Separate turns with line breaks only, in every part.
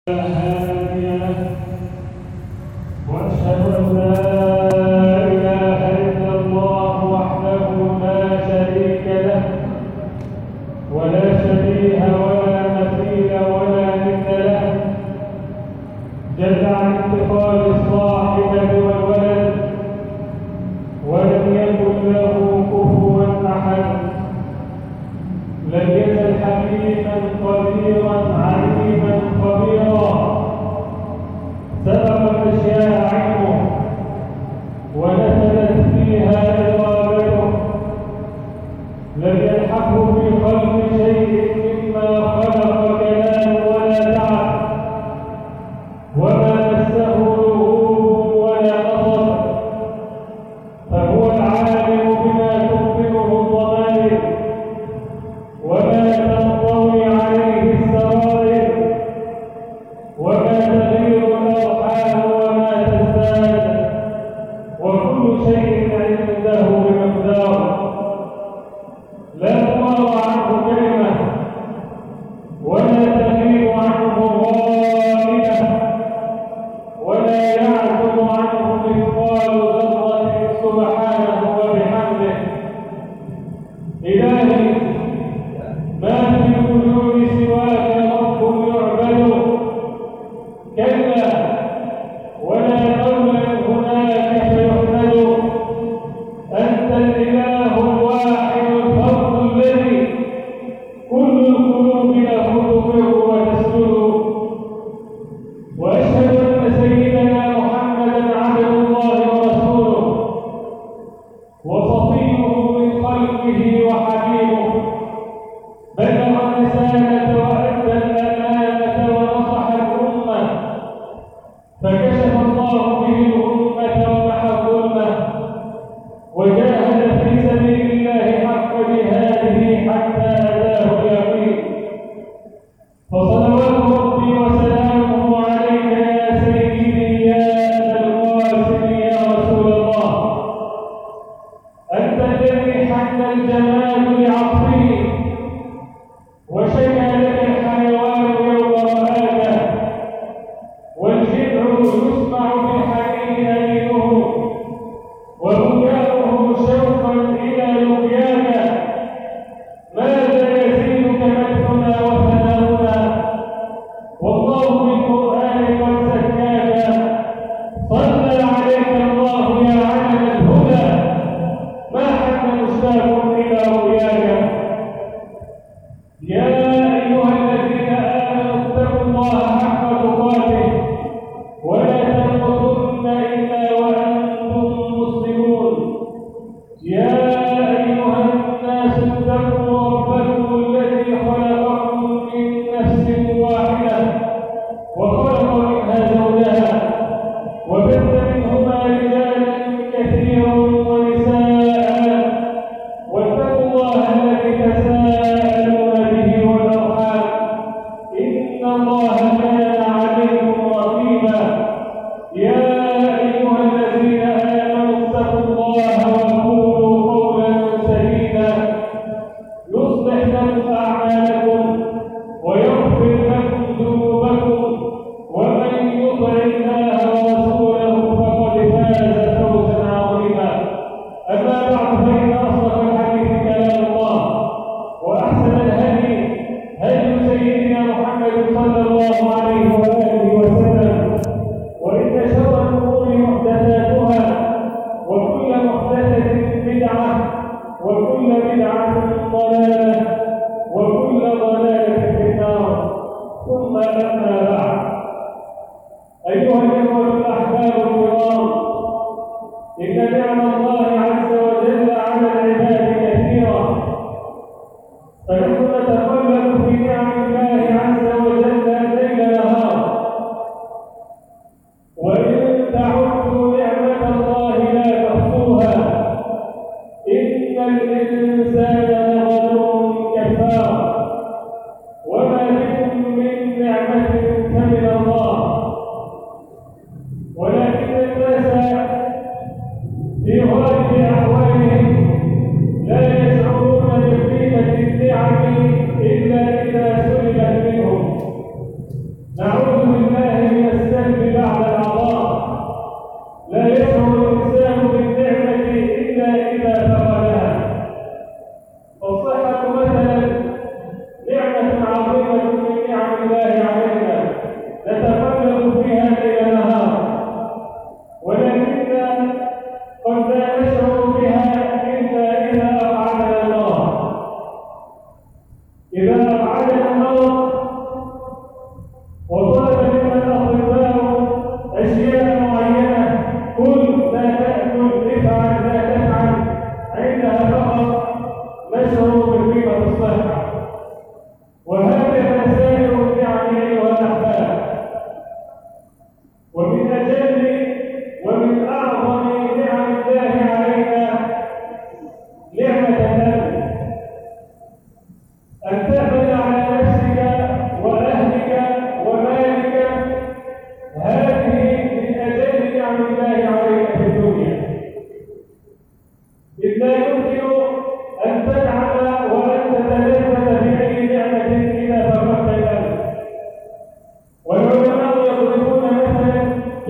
هادي له واشهد ان لا اله الا الله وحده لا شريك له ولا شبيه ولا مثيل ولا ند له جل عن اتخاذ الصاحبه والولد ولم يكن له كفوا احد لم يزل حكيما قديرا عليما خبيرا سبق الاشياء علمه ونفذت فيها ارادته لم يلحقه في خلق شيء مما خلق كلام ولا تعب وما مسه لغوب ولا نصب فهو العالم بما تخبره الضمائر وما تنطوي عليه السرائر وما تغير الأرحام وما تزداد وكل شيء عنده بمقدار لا تمر عنه كلمة ولا تغيب عنه غائبة ولا يعزب عنه مثقال ذرة سبحانه وبحمده إلهي ما في الوجود سواك رب يعبد كلا ولا قولا هناك فيحمد أنت الإله الواحد الفرد الذي كل القلوب له تطيع وتسجد وأشهد أن سيدنا محمدا عبد الله ورسوله وصفيه من خلقه وحبيبه بلغ الرسالة وأدى الأمانة ونصح الأمة فكشف الله به الأمة ومحى الظلمة وجاهد في سبيل الله حق جهاده حتى أتاه اليقين فصلوات ربي وسلامه عليك يا سيدي يا أبا القاسم يا رسول الله أنت الذي حل الجمال لعطفه وشكى لك الحيوان يوم رآك والجذع يسمع في الحنين أنينه وبكاؤه شوقا إلى لقياك ماذا يزيدك مدحنا وثناؤنا والله بالقرآن قد زكاك صلى عليك الله يا علم الهدى ما حتى مشتاق إلى رؤياك يا أيها الذين آمنوا اتقوا الله حق تقاته ولا تموتن إلا وأنتم مسلمون يا أيها الناس اتقوا ربكم الذي خلقكم من نفس واحدة وخلق منها زوجها وبث منهما رجالا كثيرا ونساء واتقوا الله الذي تساءلون به والأرحام إن الله كان عليكم رقيبا يا أيها الذين آمنوا اتقوا الله وقولوا قولا سديدا يصلح لكم أعمالكم ويغفر لكم ذنوبكم ومن يطع الله ورسوله فقد فاز فوزا عظيما أما بعد فإن أصدق الحديث كلام الله وأحسن الهدي هدي سيدنا محمد صلى الله عليه وآله وسلم وإن شر الأمور محدثاتها وكل محدثة بدعة وكل بدعة ضلالة وكل ضلالة في النار ثم أما بعد أيها الإخوة الأحباب الكرام إن نعم الله عز وجل على العباد كثيرة فنحن نتقلب في نعم الله عز وجل ليل نهار وإن تعدوا نعمة الله لا تحصوها إن الإنسان لظلوم كفار وما بكم من نعمة فمن الله ولكن الناس في غالب أحوالهم لا يشعرون بقيمة النعم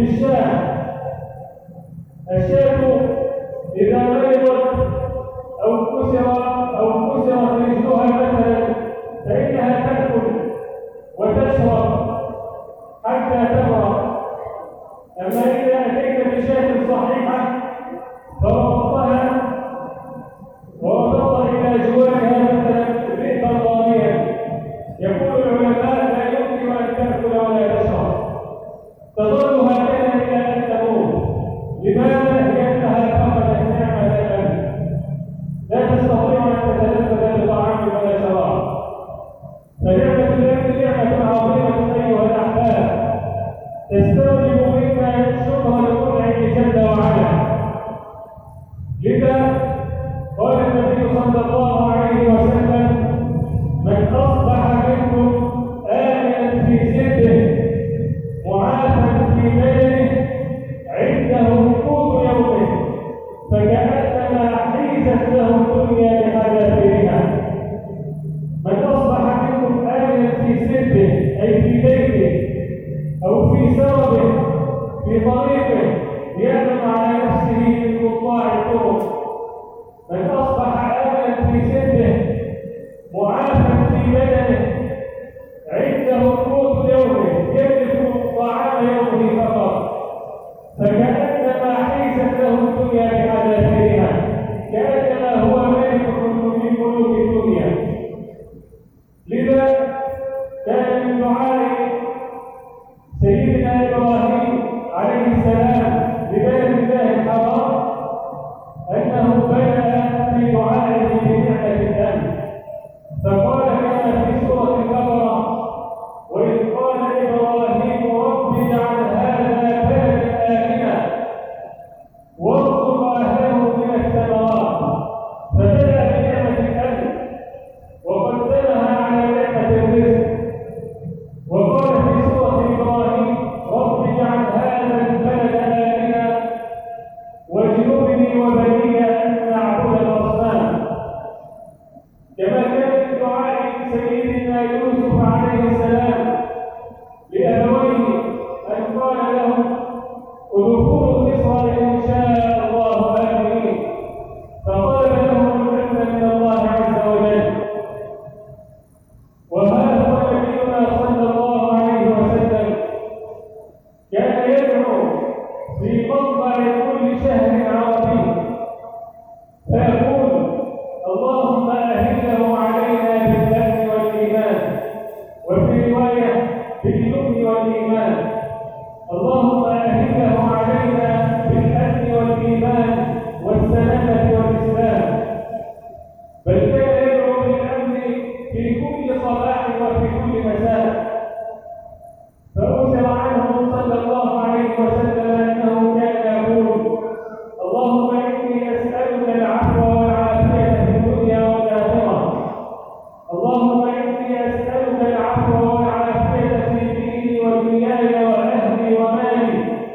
بالشام. الشاة إذا مرضت أو كسرت رجلها مثلا فإنها تأكل وتشرب حتى تبرأ. أما إذا أتيت بشاة صحيحة فربطتها وربطت إلى جوارها مثلا ذئبا ضاريا، يقول العلماء لا يمكن أن تأكل ولا تشرب، تظل هكذا إلى أن تموت. لماذا؟ لأنها فقدت نعمة الأمن، لا تستطيع أن تتلذذ بطعام ولا شراب. فنعمة الأمن نعمة عظيمة أيها الأحباب، تستوجب منا الشكر للمنعم جل وعلا. لذا قال النبي صلى الله عليه وسلم: من أصبح منكم آمنا في سره معافى في بدنه عنده قوت يومه فكأنما حيزت له الدنيا بحذافيرها. من أصبح منكم آمنا في سره أي في بيته أو في سربه في طريقه يأمن على نفسه من قطاع الطرق. من أصبح آمنا في سره معافى في بدنه عنده قوت يومه يملك طعام يومه فقط فكأنما حيزت له الدنيا بحذافيرها، كأنما هو ملك من ملوك الدنيا. لذا كان من دعاء سيدنا إبراهيم عليه السلام لبيت الله الحرام أنه بدأ في دعائه بنعمة الأمن، فقال كما في سورة البقرة: وإذ قال إبراهيم رب اجعل هذا بلدا آمنا وارزق أهله من الثمرات. فبدأ بنعمة الأمن وقدمها على نعمة الرزق، وقال في سورة إبراهيم: رب اجعل هذا البلد آمنا واجنبني وبني أن نعبد الأصنام. كما كان في دعاء سيدنا يوسف عليه السلام لأبويه أن قال لهم: ادخلوا مصر إن شاء الله آمنين، فطلب لهم الأمن من الله عز وجل. وهذا هو نبينا صلى الله عليه وسلم كان يدعو في مطلع كل شهر عربي فيقول: اللهم أهله علينا بالأمن والإيمان، وفي رواية باليمن والإيمان. اللهم أهله علينا بالأمن والإيمان والسلامة والإسلام. بل كان يدعو بالأمن في كل صباح وفي كل مساء. فأثر عنه صلى الله عليه وسلم أنه كان يقول: اللهم إني أسألك العفو والعافية في الدنيا والآخرة. اللهم إني أسألك العفو والعافية في ديني ودنياي وأهلي ومالي.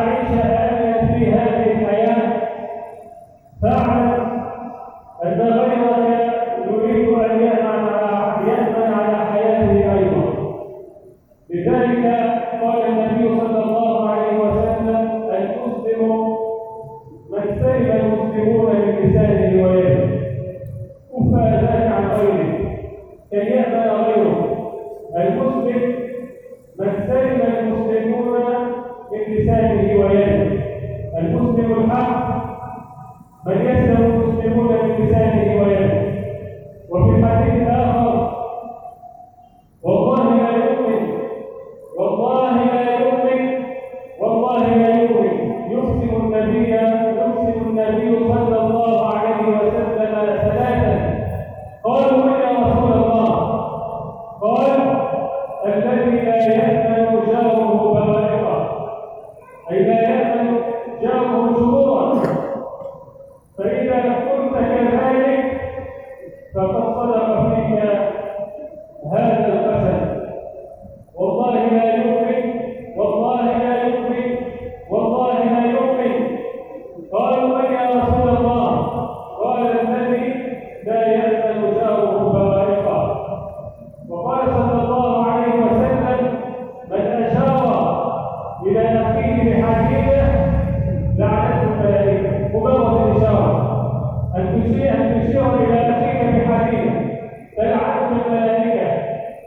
تعيش آمنا في هذه الحياة فاعلم أن غيرك يريد أن يأمن على حياته أيضا. لذلك قال النبي صلى الله عليه وسلم: المسلم من سلم المسلمون من لسانه ويده. كف أذاك عن غيره كي يأمن غيره. المسلم من سلم المسلمون من لسانه ويده. المسلم الحق من يسلم المسلمون من لسانه ويده. وفي الحديث الآخر: والله لا يؤمن، والله لا يؤمن، والله لا يؤمن. يقسم النبي صلى الله عليه وسلم ثلاثا. قالوا: من يا رسول الله؟ قال: الذي لا يأمن جاره بوائقه، أي لا يأمن جاره شرورا. فإذا كنت كذلك فقد صدق فيك هذا القسم. والله لا يؤمن، والله لا يؤمن، والله لا يؤمن. قالوا: من يا رسول الله؟ قال: الذي لا يأمن جاره بوائقه. وقال صلى الله عليه وسلم: من أشار إلى أخيه بحديده لعنته الملائكة. مجرد الإشارة أن تشير إلى أخيك بحديده تلعنته الملائكة.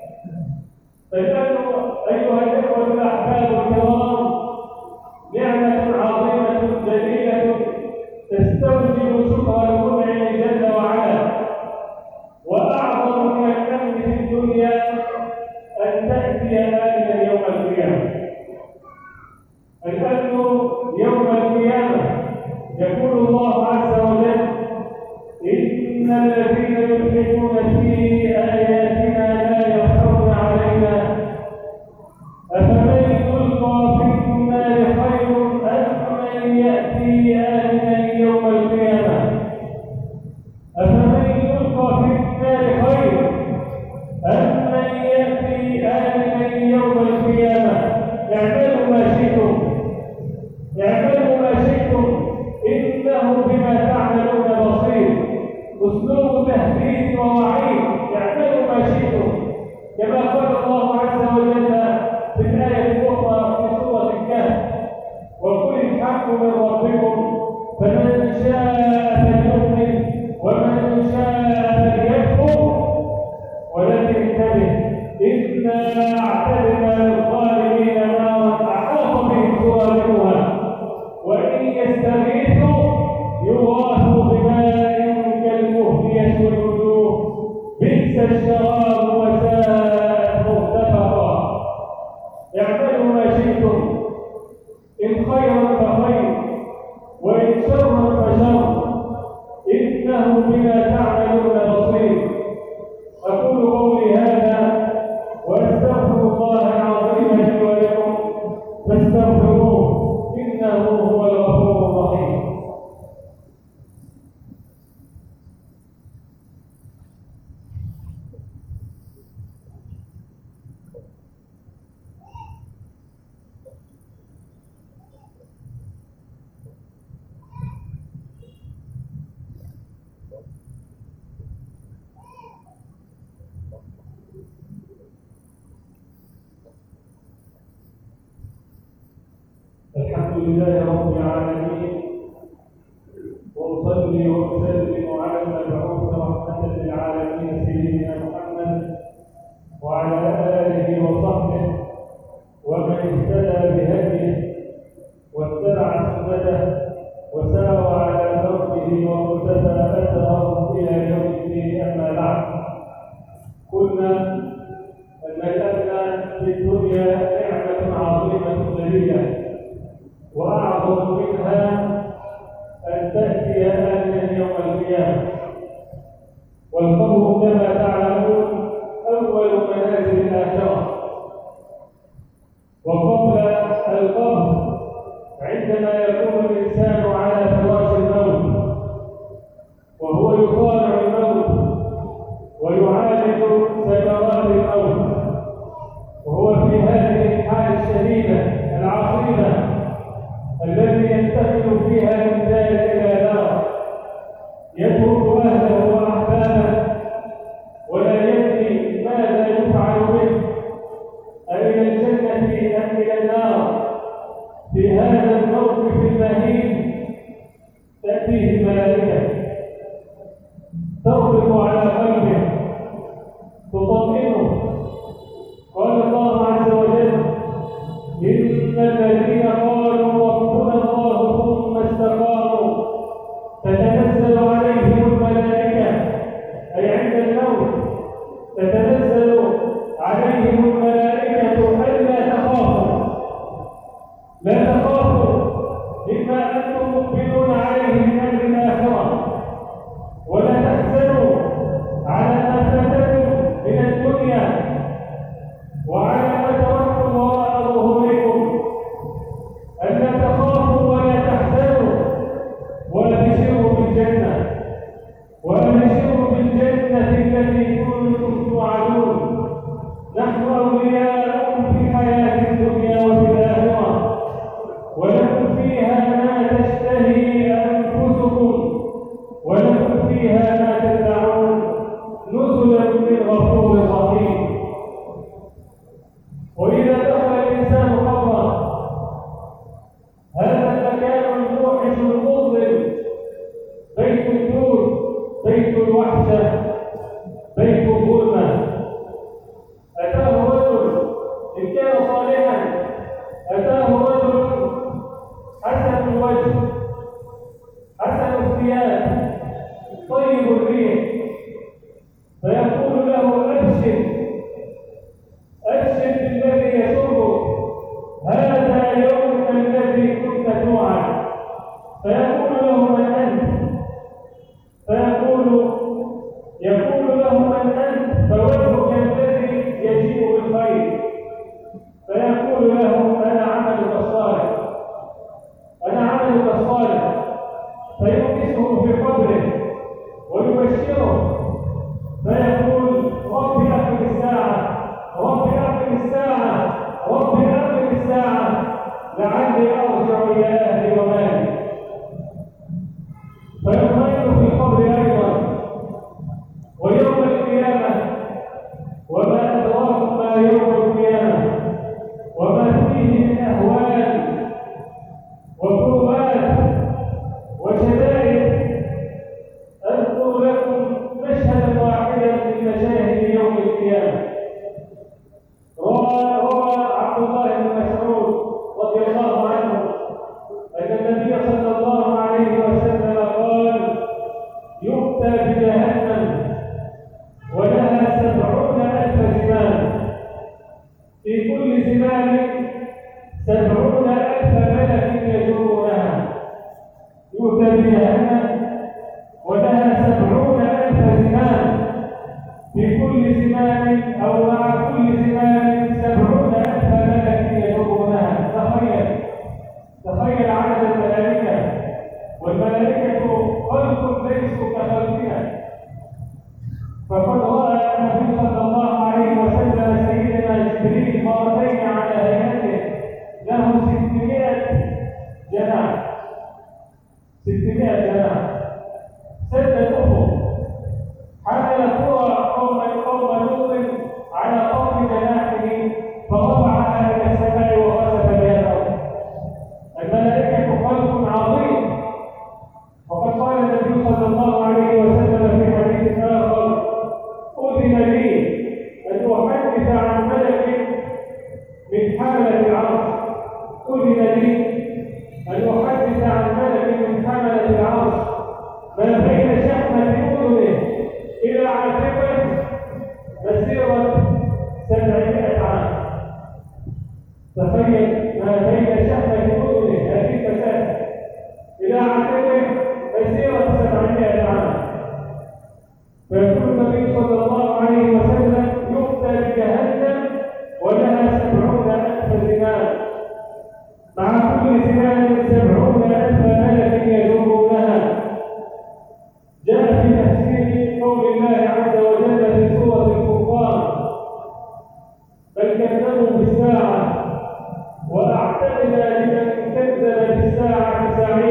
فإنه أيها الإخوة الأحباب الكرام نعمة عظيمة جليلة تستوجب شكر المنعم جل وعلا. وأعظم من الأمن في الدنيا أن تأتي آمنا يوم القيامة. الأمن يوم القيامة يقول الله عز وجل: إن الذين يلحدون في آياتنا لا يخفون علينا أفمن يلقى في النار خير أم من يأتي آمنا يوم القيامة. أفمن يلقى في النار خير أم من يأتي آمنا يوم القيامة. اعملوا ما شئتم، اعملوا ما شئتم إنه بما تعملون بصير. أسلوب تهديد ووعيد. اعملوا ما شئتم، كما قال الله عز وجل في الآية الأخرى في سورة الكهف: وقل الحق من ربكم فمن شاء فليؤمن ومن شاء فليكفر. ولكن انتبه: إنا أعتدنا للظالمين نارا أحاط بهم سرادقها وإن يستغيثوا يغاثوا بماء كالمهل يشوي الوجوه بئس الشراب وساءت مرتفقا. اعملوا ما شئتم، إن خيرا فخير وإن شرا فشر، إنه بما تعملون بصير. أقول قولي هذا وأستغفر الله العظيم لي ولكم فاستغفروه إنه هو الغفور الرحيم. الحمد لله رب العالمين، وأصلي وأسلم على المبعوث رحمة للعالمين سيدنا محمد وعلى آله وصحبه ومن اهتدى بهديه واتبع سنته وسار على دربه واقتفى أثره إلى يوم الدين. أما بعد، قلنا أن الأمن في الدنيا نعمة عظيمة جليلة، وأعظم منها أن تأتي آمنا يوم القيامة. والقبر كما تعلمون أول منازل الآخرة. وقبل القبر عندما يكون الإنسان على فراش الموت وهو يصارع الموت ويعالج سكرات الموت، وهو في هذه الحالة الشديدة العصيبة ينتقل فيها من دار إلى دار، يترك أهله وأحبابه ولا يدري ماذا يفعل به، أإلى الجنة أم إلى النار. في هذا الموقف المهين تأتيه الملائكة تضرب على قلبه تطمئنه. قال الله عز وجل: إن الذين قالوا ربنا الله ثم استقاموا تتنزل عليهم الملائكة، أي عند الموت تتنزل عليهم الملائكة ألا تخافوا، لا تخافوا مما أنتم مقبلون عليه من أمر الآخرة، ولا تحزنوا على ما فاتكم من الدنيا وعلى ما تركتم وراء ظهوركم، ألا تخافوا ولا تحزنوا وأبشروا بالجنة، وأبشروا بالجنة التي كنتم توعدون. نحن أولياؤكم في الحياة الدنيا وفي الآخرة، ولكم فيها ما تشتهي أنفسكم ولكم فيها ما تدعون، نزلا من غفور رحيم. وإذا دخل الإنسان قبره، هذا المكان الموحش المظلم، بيت الجود، بيت الوحشة، بيت الظلمة. أتاه رجل إن كان صالحا، أتاه رجل حسن الوجه حسن الثياب طيب الريح، فيقول له: أبشر أبشر بالذي يسرك، هذا يومك الذي كنت توعد. فيقول له: من أنت؟ يقول له: من أنت؟ فوجهك الذي يجيء بالخير. فيقول له: أنا عملك الصالح، أنا عملك الصالح. فيؤنسه في قبره ويبشره، فيقول: رب أقم الساعة، رب أقم الساعة، رب أقم الساعة لعلي أرجع إلى أهلي ومالي. فيطمئن في القبر أيضا. ويوم القيامة، وما أدراكم ما يوم القيامة وما فيه من أهوال وكربات وشدائد. أذكر لكم مشهدا واحدا من مشاهد يوم القيامة. روى عبد الله بن مسعود رضي الله عنه أن النبي صلى الله عليه وسلم قال: يؤتى بجهنم ولها 70,000 زمام، في كل زمام 70,000 ملك يجرونها. يؤتى بجهنم ولها 70,000 زمام، في كل زمام أو مع كل زمام 70,000 ملك يجرونها. تخيل عدد الملائكة، والملائكة خلق ليسوا كخلقنا. فقد رأى النبي صلى الله عليه وسلم سيدنا جبريل مرتين على هيئته، له 600 جناح، 600 جناح، سد الأفق، حمل قوم لوط على طرف جناحه فرفعها إلى السماء وخسف بها الأرض. الملائكة خلق عظيم. وقد قال النبي صلى الله عليه وسلم في حديث آخر: أذن لي أن أحدث عن ملك من حملة العرش، أذن لي أن أحدث عن ملك من حملة العرش ما بين شحمة أذنه إلى عاتقه مسيرة 700 عام. تخيل ما بين شحمة أذنه هذه المسافة إلى عاتقه مسيرة 700 عام. فيقول النبي صلى الله عليه وسلم: يؤتى بجهنم ولها 70,000 زمام، مع كل زمام 70,000 ملك يجرونها. جاء في تفسير قول الله عز وجل في سورة الفرقان: بل كذبوا بالساعة وأعتدنا لمن كذب بالساعة سعيرا.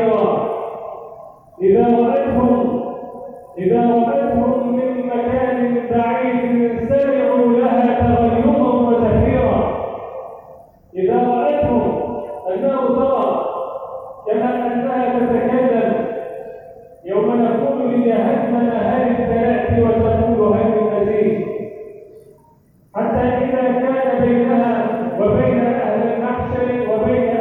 إذا رأتهم من مكان بعيد سمعوا لها تغيرا وزفيرا. إذا رأتهم أنه ترى كما أنها تتكلم يوم نقول لجهنم هل تأتي وتقول هل من مزيد، حتى إذا كان بينها وبين أهل المحشر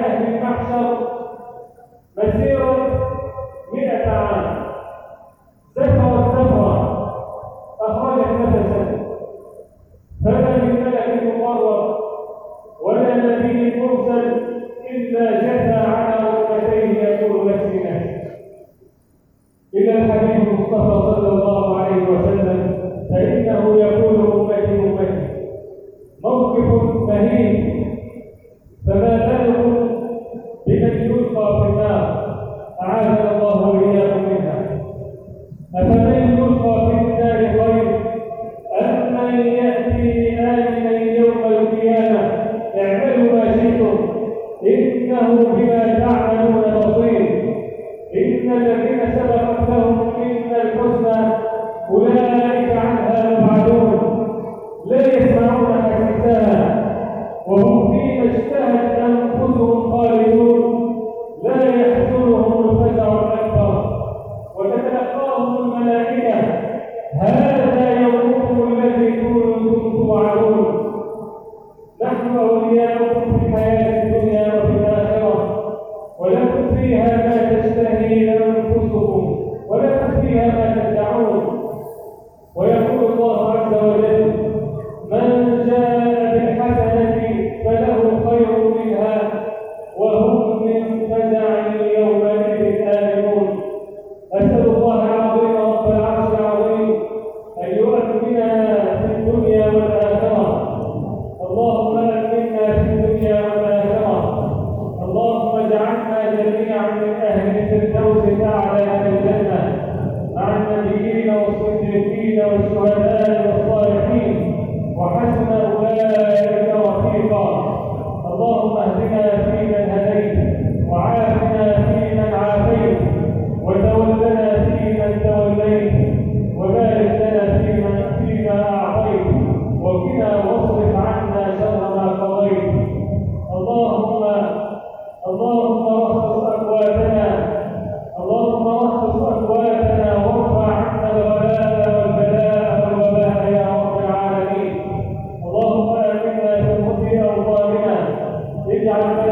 مسيرة 100 عام، زفرت زفرة أخرجت نفسا، فما من ملك مقرب ولا نبي مرسل إلا جثى على ركبتيه يقول نفسي نفسي. إلى الحبيب المصطفى صلى الله عليه وسلم فإنه يقول أمتي أمتي، موقف مهين، فما بالكم بمن يلقى في النار، أعاذنا الله وإياكم منها. أفمن يلقى في النار خير أم من يأتي آمنا يوم القيامة؟ اعملوا ما شئتم إنه بما تعملون بصير. إن الذين سبقت لهم منا الحسنى أولئك عنها مبعدون، لا يسمعون حديثها وهم فيما اشتهت أنفسهم خالدون، لا يحزنهم الفزع الأكبر وتتلقاهم الملائكة هذا يومكم الذي كنتم توعدون. نحن أولياؤكم في الحياة الدنيا وفي الآخرة، ولكم فيها ما تشتهي أنفسكم ولكم فيها ما تدعون. ويقول الله عز وجل: من جاء بالحسنة فله خير منها وهم من فزع يومئذ آمنون. أسأل الله العظيم رب العرش العظيم أن يؤمننا في الدنيا والآخرة. اللهم أمنا في الدنيا والآخرة. اللهم اجعلنا جميعا من أهل الفردوس الأعلى من الجنة مع النبيين والصديقين والشهداء والصالحين وحسن أولئك رفيقا. اللهم اهدنا فيمن هديت وعافنا فيمن عافيت وتولنا فيمن توليت وبارك لنا فيما أعطيت وقنا واصرف عنا شر ما قضيت. اللهم وخص أقواتنا وارفع عنا الغلاء والبلاء والوباء يا رب العالمين. اللهم آمنا في أوطاننا، اجعل